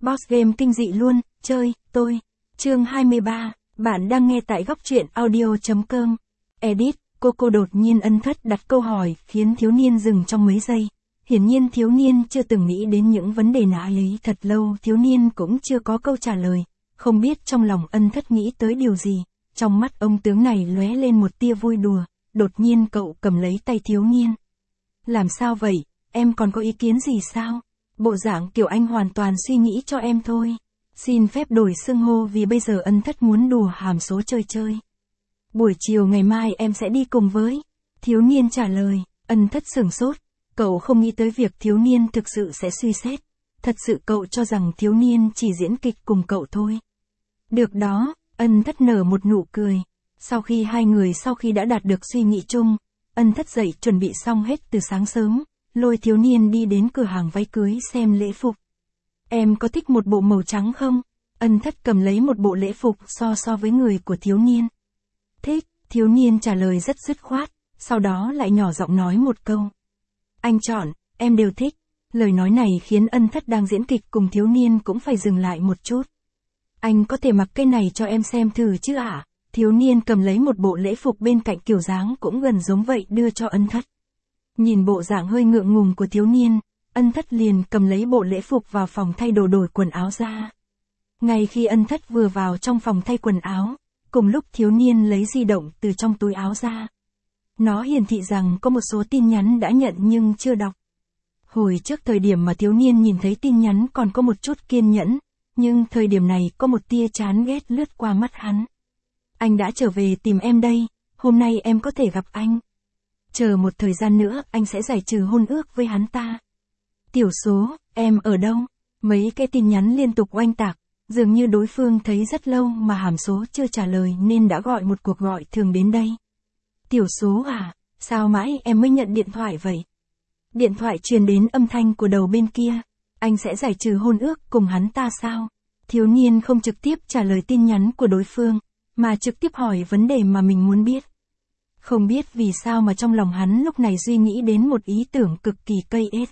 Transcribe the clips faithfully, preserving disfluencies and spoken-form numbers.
Boss game kinh dị luôn, chơi, tôi. Chương hai mươi ba, bạn đang nghe tại góc truyện audio.com. Edit, cô cô đột nhiên ân thất đặt câu hỏi khiến thiếu niên dừng trong mấy giây. Hiển nhiên thiếu niên chưa từng nghĩ đến những vấn đề nã ấy thật lâu, thiếu niên cũng chưa có câu trả lời. Không biết trong lòng ân thất nghĩ tới điều gì, trong mắt ông tướng này lóe lên một tia vui đùa, đột nhiên cậu cầm lấy tay thiếu niên. Làm sao vậy, em còn có ý kiến gì sao? Bộ dạng kiểu anh hoàn toàn suy nghĩ cho em thôi. Xin phép đổi xưng hô vì bây giờ ân thất muốn đùa hàm số chơi chơi. Buổi chiều ngày mai em sẽ đi cùng với. Thiếu niên trả lời, ân thất sửng sốt. Cậu không nghĩ tới việc thiếu niên thực sự sẽ suy xét. Thật sự cậu cho rằng thiếu niên chỉ diễn kịch cùng cậu thôi. Được đó, ân thất nở một nụ cười. Sau khi hai người sau khi đã đạt được suy nghĩ chung, ân thất dậy chuẩn bị xong hết từ sáng sớm, lôi thiếu niên đi đến cửa hàng váy cưới xem lễ phục. Em có thích một bộ màu trắng không? Ân thất cầm lấy một bộ lễ phục so so với người của thiếu niên. Thích, thiếu niên trả lời rất dứt khoát, sau đó lại nhỏ giọng nói một câu. Anh chọn, em đều thích. Lời nói này khiến ân thất đang diễn kịch cùng thiếu niên cũng phải dừng lại một chút. Anh có thể mặc cái này cho em xem thử chứ ạ? À? Thiếu niên cầm lấy một bộ lễ phục bên cạnh kiểu dáng cũng gần giống vậy đưa cho ân thất. Nhìn bộ dạng hơi ngượng ngùng của thiếu niên, ân thất liền cầm lấy bộ lễ phục vào phòng thay đồ đổi quần áo ra. Ngay khi ân thất vừa vào trong phòng thay quần áo, cùng lúc thiếu niên lấy di động từ trong túi áo ra. Nó hiển thị rằng có một số tin nhắn đã nhận nhưng chưa đọc. Hồi trước thời điểm mà thiếu niên nhìn thấy tin nhắn còn có một chút kiên nhẫn, nhưng thời điểm này có một tia chán ghét lướt qua mắt hắn. Anh đã trở về tìm em đây, hôm nay em có thể gặp anh. Chờ một thời gian nữa anh sẽ giải trừ hôn ước với hắn ta. Tiểu số, em ở đâu? Mấy cái tin nhắn liên tục oanh tạc, dường như đối phương thấy rất lâu mà hàm số chưa trả lời nên đã gọi một cuộc gọi thường đến đây. Tiểu số à, sao mãi em mới nhận điện thoại vậy? Điện thoại truyền đến âm thanh của đầu bên kia. Anh sẽ giải trừ hôn ước cùng hắn ta sao? Thiếu niên không trực tiếp trả lời tin nhắn của đối phương, mà trực tiếp hỏi vấn đề mà mình muốn biết. Không biết vì sao mà trong lòng hắn lúc này suy nghĩ đến một ý tưởng cực kỳ cây ết.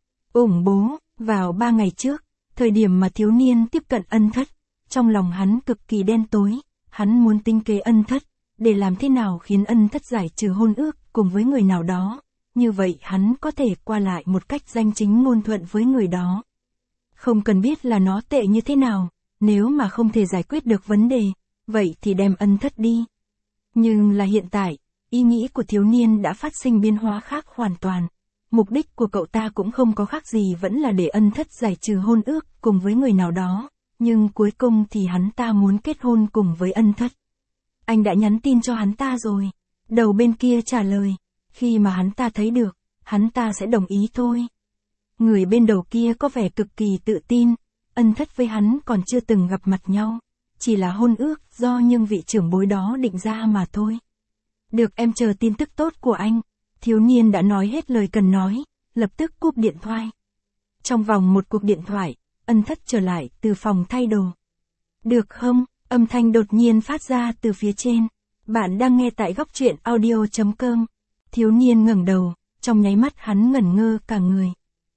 Ủng bố, vào ba ngày trước, thời điểm mà thiếu niên tiếp cận ân thất, trong lòng hắn cực kỳ đen tối, hắn muốn tính kế ân thất, để làm thế nào khiến ân thất giải trừ hôn ước cùng với người nào đó, như vậy hắn có thể qua lại một cách danh chính ngôn thuận với người đó. Không cần biết là nó tệ như thế nào, nếu mà không thể giải quyết được vấn đề, vậy thì đem ân thất đi. Nhưng là hiện tại, ý nghĩ của thiếu niên đã phát sinh biến hóa khác hoàn toàn. Mục đích của cậu ta cũng không có khác gì vẫn là để ân thất giải trừ hôn ước cùng với người nào đó, nhưng cuối cùng thì hắn ta muốn kết hôn cùng với ân thất. Anh đã nhắn tin cho hắn ta rồi. Đầu bên kia trả lời, khi mà hắn ta thấy được, hắn ta sẽ đồng ý thôi. Người bên đầu kia có vẻ cực kỳ tự tin, ân thất với hắn còn chưa từng gặp mặt nhau, chỉ là hôn ước do nhưng vị trưởng bối đó định ra mà thôi. Được, em chờ tin tức tốt của anh. Thiếu niên đã nói hết lời cần nói, lập tức cúp điện thoại. Trong vòng một cuộc điện thoại, ân thất trở lại từ phòng thay đồ. Được không? Âm thanh đột nhiên phát ra từ phía trên. Bạn đang nghe tại góc truyện audio.com. Thiếu niên ngẩng đầu, trong nháy mắt hắn ngẩn ngơ cả người.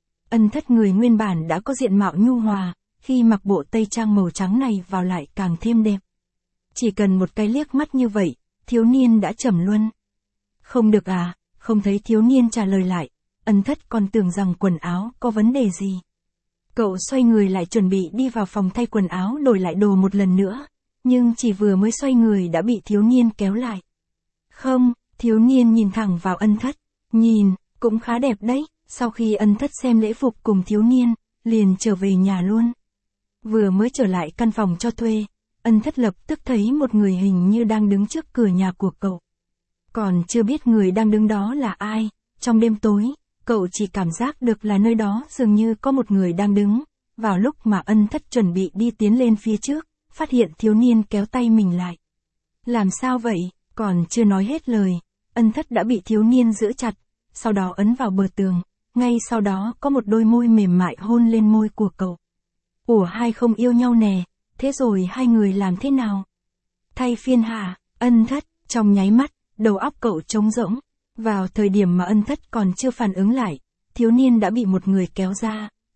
Ân thất người nguyên bản đã có diện mạo nhu hòa, khi mặc bộ tây trang màu trắng này vào lại càng thêm đẹp. Chỉ cần một cái liếc mắt như vậy, thiếu niên đã trầm luân. Không được à, không thấy thiếu niên trả lời lại, ân thất còn tưởng rằng quần áo có vấn đề gì. Cậu xoay người lại chuẩn bị đi vào phòng thay quần áo đổi lại đồ một lần nữa, nhưng chỉ vừa mới xoay người đã bị thiếu niên kéo lại. Không, thiếu niên nhìn thẳng vào ân thất, nhìn, cũng khá đẹp đấy. Sau khi ân thất xem lễ phục cùng thiếu niên, liền trở về nhà luôn. Vừa mới trở lại căn phòng cho thuê, ân thất lập tức thấy một người hình như đang đứng trước cửa nhà của cậu. Còn chưa biết người đang đứng đó là ai, trong đêm tối, cậu chỉ cảm giác được là nơi đó dường như có một người đang đứng. Vào lúc mà ân thất chuẩn bị đi tiến lên phía trước, phát hiện thiếu niên kéo tay mình lại. Làm sao vậy? Còn chưa nói hết lời, ân thất đã bị thiếu niên giữ chặt, sau đó ấn vào bờ tường, ngay sau đó có một đôi môi mềm mại hôn lên môi của cậu. Ủa, hai không yêu nhau nè, thế rồi hai người làm thế nào? Thay phiên hả? Ân thất, trong nháy mắt, đầu óc cậu trống rỗng. Vào thời điểm mà ân thất còn chưa phản ứng lại, thiếu niên đã bị một người kéo ra,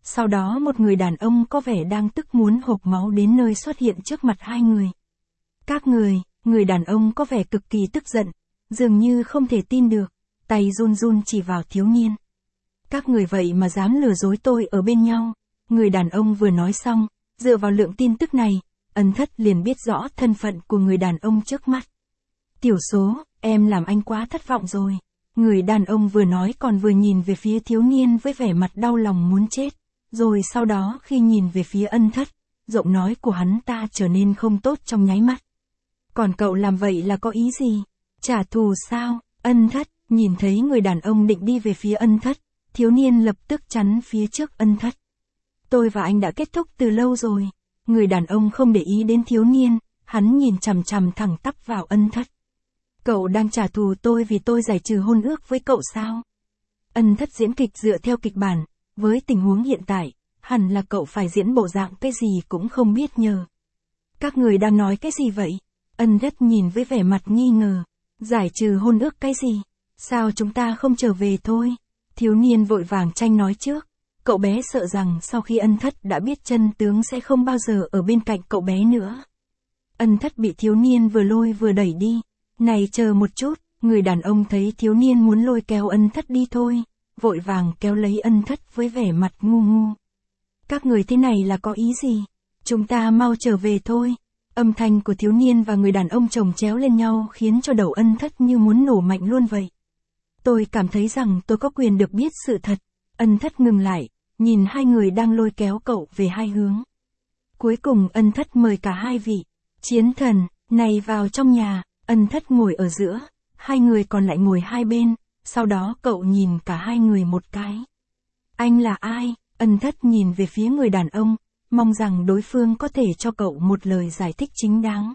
sau đó một người đàn ông có vẻ đang tức muốn hộc máu đến nơi xuất hiện trước mặt hai người. Các người, người đàn ông có vẻ cực kỳ tức giận, dường như không thể tin được, tay run run chỉ vào thiếu niên. Các người vậy mà dám lừa dối tôi ở bên nhau. Người đàn ông vừa nói xong, dựa vào lượng tin tức này, Ân Thất liền biết rõ thân phận của người đàn ông trước mắt. Tiểu số, em làm anh quá thất vọng rồi. Người đàn ông vừa nói còn vừa nhìn về phía thiếu niên với vẻ mặt đau lòng muốn chết. Rồi sau đó khi nhìn về phía Ân Thất, giọng nói của hắn ta trở nên không tốt trong nháy mắt. Còn cậu làm vậy là có ý gì? Trả thù sao? Ân Thất, nhìn thấy người đàn ông định đi về phía Ân Thất, thiếu niên lập tức chắn phía trước Ân Thất. Tôi và anh đã kết thúc từ lâu rồi. Người đàn ông không để ý đến thiếu niên, hắn nhìn chằm chằm thẳng tắp vào Ân Thất. Cậu đang trả thù tôi vì tôi giải trừ hôn ước với cậu sao? Ân Thất diễn kịch dựa theo kịch bản, với tình huống hiện tại, hẳn là cậu phải diễn bộ dạng cái gì cũng không biết nhờ. Các người đang nói cái gì vậy? Ân Thất nhìn với vẻ mặt nghi ngờ. Giải trừ hôn ước cái gì? Sao chúng ta không trở về thôi? Thiếu niên vội vàng tranh nói trước. Cậu bé sợ rằng sau khi Ân Thất đã biết chân tướng sẽ không bao giờ ở bên cạnh cậu bé nữa. Ân Thất bị thiếu niên vừa lôi vừa đẩy đi. Này chờ một chút, người đàn ông thấy thiếu niên muốn lôi kéo Ân Thất đi thôi, vội vàng kéo lấy Ân Thất với vẻ mặt ngu ngu. Các người thế này là có ý gì? Chúng ta mau trở về thôi. Âm thanh của thiếu niên và người đàn ông chồng chéo lên nhau khiến cho đầu Ân Thất như muốn nổ mạnh luôn vậy. Tôi cảm thấy rằng tôi có quyền được biết sự thật. Ân Thất ngừng lại, nhìn hai người đang lôi kéo cậu về hai hướng. Cuối cùng Ân Thất mời cả hai vị chiến thần này vào trong nhà. Ân Thất ngồi ở giữa, hai người còn lại ngồi hai bên, sau đó cậu nhìn cả hai người một cái. Anh là ai? Ân Thất nhìn về phía người đàn ông, mong rằng đối phương có thể cho cậu một lời giải thích chính đáng.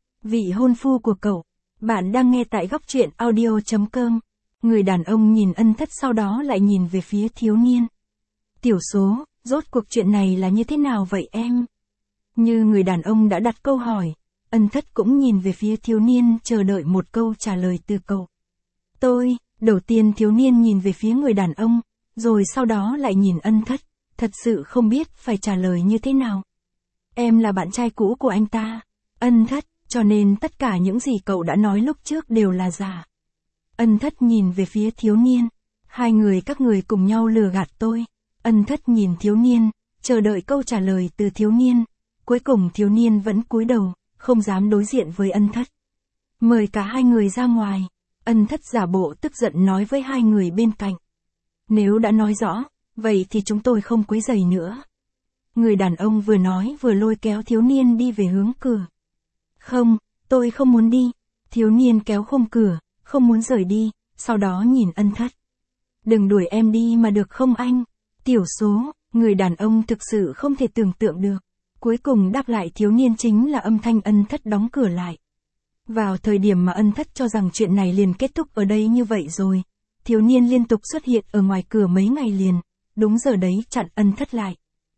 Vị hôn phu của cậu, bạn đang nghe tại góc truyện audio chấm com. Người đàn ông nhìn Ân Thất sau đó lại nhìn về phía thiếu niên. Tiểu số, rốt cuộc chuyện này là như thế nào vậy em? Như người đàn ông đã đặt câu hỏi, Ân Thất cũng nhìn về phía thiếu niên chờ đợi một câu trả lời từ cậu. Tôi, đầu tiên thiếu niên nhìn về phía người đàn ông, rồi sau đó lại nhìn Ân Thất, thật sự không biết phải trả lời như thế nào. Em là bạn trai cũ của anh ta. Ân Thất, cho nên tất cả những gì cậu đã nói lúc trước đều là giả. Ân Thất nhìn về phía thiếu niên. Hai người các người cùng nhau lừa gạt tôi. Ân Thất nhìn thiếu niên, chờ đợi câu trả lời từ thiếu niên. Cuối cùng thiếu niên vẫn cúi đầu, không dám đối diện với Ân Thất. Mời cả hai người ra ngoài. Ân Thất giả bộ tức giận nói với hai người bên cạnh. Nếu đã nói rõ, vậy thì chúng tôi không quấy rầy nữa. Người đàn ông vừa nói vừa lôi kéo thiếu niên đi về hướng cửa. Không, tôi không muốn đi. Thiếu niên kéo khung cửa, không muốn rời đi, sau đó nhìn Ân Thất. Đừng đuổi em đi mà được không anh? Tiểu số, người đàn ông thực sự không thể tưởng tượng được. Cuối cùng đáp lại thiếu niên chính là âm thanh Ân Thất đóng cửa lại. Vào thời điểm mà Ân Thất cho rằng chuyện này liền kết thúc ở đây như vậy rồi, thiếu niên liên tục xuất hiện ở ngoài cửa mấy ngày liền, đúng giờ đấy chặn Ân Thất lại.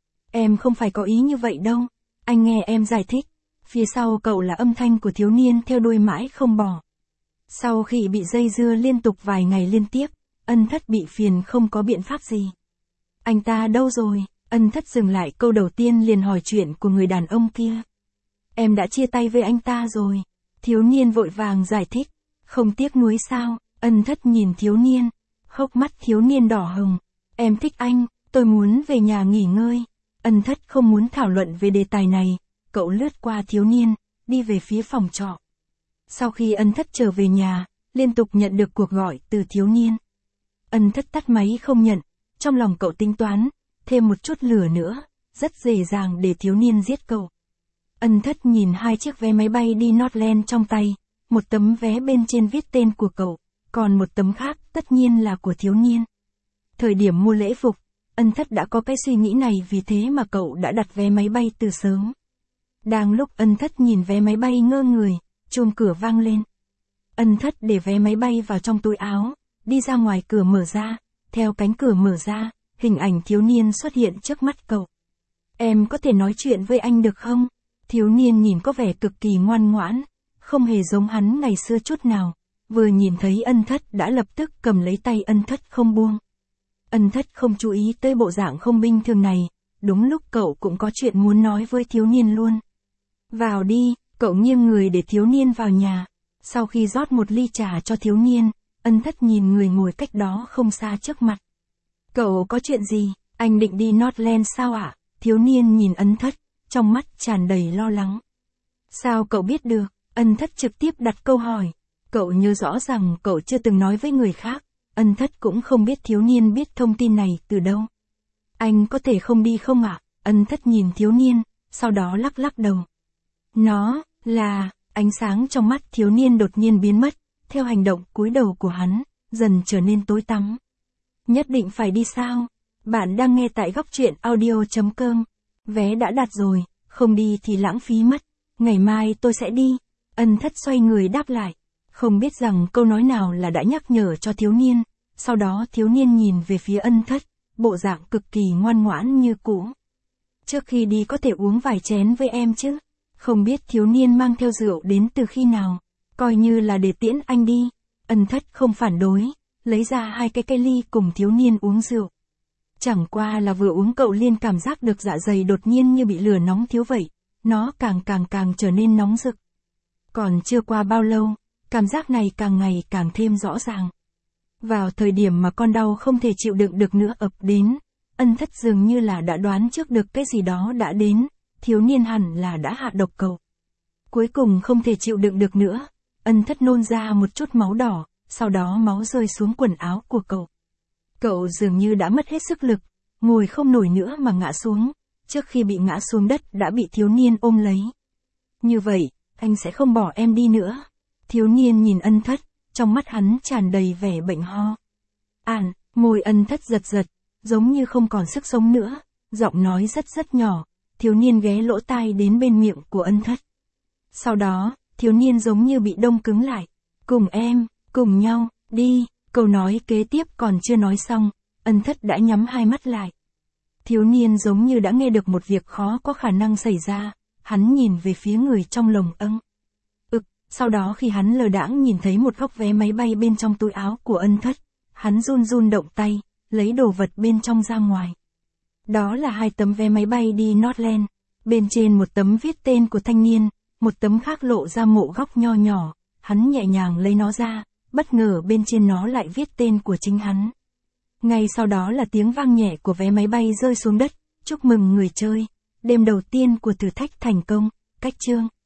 Em không phải có ý như vậy đâu, anh nghe em giải thích. Phía sau cậu là âm thanh của thiếu niên theo đuôi mãi không bỏ. Sau khi bị dây dưa liên tục vài ngày liên tiếp, Ân Thất bị phiền không có biện pháp gì. Anh ta đâu rồi? Ân Thất dừng lại câu đầu tiên liền hỏi chuyện của người đàn ông kia. Em đã chia tay với anh ta rồi. Thiếu niên vội vàng giải thích. Không tiếc nuối sao? Ân Thất nhìn thiếu niên. Hốc mắt thiếu niên đỏ hồng. Em thích anh, tôi muốn về nhà nghỉ ngơi. Ân Thất không muốn thảo luận về đề tài này. Cậu lướt qua thiếu niên, đi về phía phòng trọ. Sau khi Ân Thất trở về nhà, liên tục nhận được cuộc gọi từ thiếu niên. Ân Thất tắt máy không nhận. Trong lòng cậu tính toán, thêm một chút lửa nữa, rất dễ dàng để thiếu niên giết cậu. Ân Thất nhìn hai chiếc vé máy bay đi Northland trong tay, một tấm vé bên trên viết tên của cậu, còn một tấm khác tất nhiên là của thiếu niên. Thời điểm mua lễ phục, Ân Thất đã có cái suy nghĩ này vì thế mà cậu đã đặt vé máy bay từ sớm. Đang lúc Ân Thất nhìn vé máy bay ngơ người, chuông cửa vang lên. Ân Thất để vé máy bay vào trong túi áo, đi ra ngoài cửa mở ra, theo cánh cửa mở ra, hình ảnh thiếu niên xuất hiện trước mắt cậu. Em có thể nói chuyện với anh được không? Thiếu niên nhìn có vẻ cực kỳ ngoan ngoãn, không hề giống hắn ngày xưa chút nào, vừa nhìn thấy Ân Thất đã lập tức cầm lấy tay Ân Thất không buông. Ân Thất không chú ý tới bộ dạng không bình thường này, đúng lúc cậu cũng có chuyện muốn nói với thiếu niên luôn. Vào đi, cậu nghiêng người để thiếu niên vào nhà. Sau khi rót một ly trà cho thiếu niên, Ân Thất nhìn người ngồi cách đó không xa trước mặt. Cậu có chuyện gì, anh định đi Northland sao ạ? Thiếu niên nhìn Ân Thất, trong mắt tràn đầy lo lắng. Sao cậu biết được? Ân Thất trực tiếp đặt câu hỏi. Cậu nhớ rõ rằng cậu chưa từng nói với người khác. Ân Thất cũng không biết thiếu niên biết thông tin này từ đâu. Anh có thể không đi không ạ? Ân Thất nhìn thiếu niên, sau đó lắc lắc đầu. Nó, là, ánh sáng trong mắt thiếu niên đột nhiên biến mất, theo hành động cúi đầu của hắn, dần trở nên tối tăm. Nhất định phải đi sao? Bạn đang nghe tại góc truyện audio chấm com. Vé đã đặt rồi, không đi thì lãng phí mất. Ngày mai tôi sẽ đi. Ân Thất xoay người đáp lại. Không biết rằng câu nói nào là đã nhắc nhở cho thiếu niên. Sau đó thiếu niên nhìn về phía Ân Thất, bộ dạng cực kỳ ngoan ngoãn như cũ. Trước khi đi có thể uống vài chén với em chứ? Không biết thiếu niên mang theo rượu đến từ khi nào. Coi như là để tiễn anh đi. Ân Thất không phản đối, lấy ra hai cái cây ly cùng thiếu niên uống rượu. Chẳng qua là vừa uống cậu liền cảm giác được dạ dày đột nhiên như bị lửa nóng thiếu vậy. Nó càng càng càng trở nên nóng rực. Còn chưa qua bao lâu, cảm giác này càng ngày càng thêm rõ ràng. Vào thời điểm mà con đau không thể chịu đựng được nữa ập đến, Ân Thất dường như là đã đoán trước được cái gì đó đã đến, thiếu niên hẳn là đã hạ độc cậu. Cuối cùng không thể chịu đựng được nữa, Ân Thất nôn ra một chút máu đỏ, sau đó máu rơi xuống quần áo của cậu. Cậu dường như đã mất hết sức lực, ngồi không nổi nữa mà ngã xuống, trước khi bị ngã xuống đất đã bị thiếu niên ôm lấy. Như vậy, anh sẽ không bỏ em đi nữa. Thiếu niên nhìn Ân Thất, trong mắt hắn tràn đầy vẻ bệnh ho. Ản, môi Ân Thất giật giật, giống như không còn sức sống nữa, giọng nói rất rất nhỏ, thiếu niên ghé lỗ tai đến bên miệng của Ân Thất. Sau đó, thiếu niên giống như bị đông cứng lại. Cùng em, cùng nhau, đi, câu nói kế tiếp còn chưa nói xong, Ân Thất đã nhắm hai mắt lại. Thiếu niên giống như đã nghe được một việc khó có khả năng xảy ra, hắn nhìn về phía người trong lồng âng. Ực, sau đó khi hắn lờ đãng nhìn thấy một góc vé máy bay bên trong túi áo của Ân Thất, hắn run run động tay, lấy đồ vật bên trong ra ngoài. Đó là hai tấm vé máy bay đi Northland, bên trên một tấm viết tên của thanh niên, một tấm khác lộ ra mộ góc nho nhỏ, hắn nhẹ nhàng lấy nó ra, bất ngờ bên trên nó lại viết tên của chính hắn. Ngay sau đó là tiếng vang nhẹ của vé máy bay rơi xuống đất, chúc mừng người chơi, đêm đầu tiên của thử thách thành công, cách chương.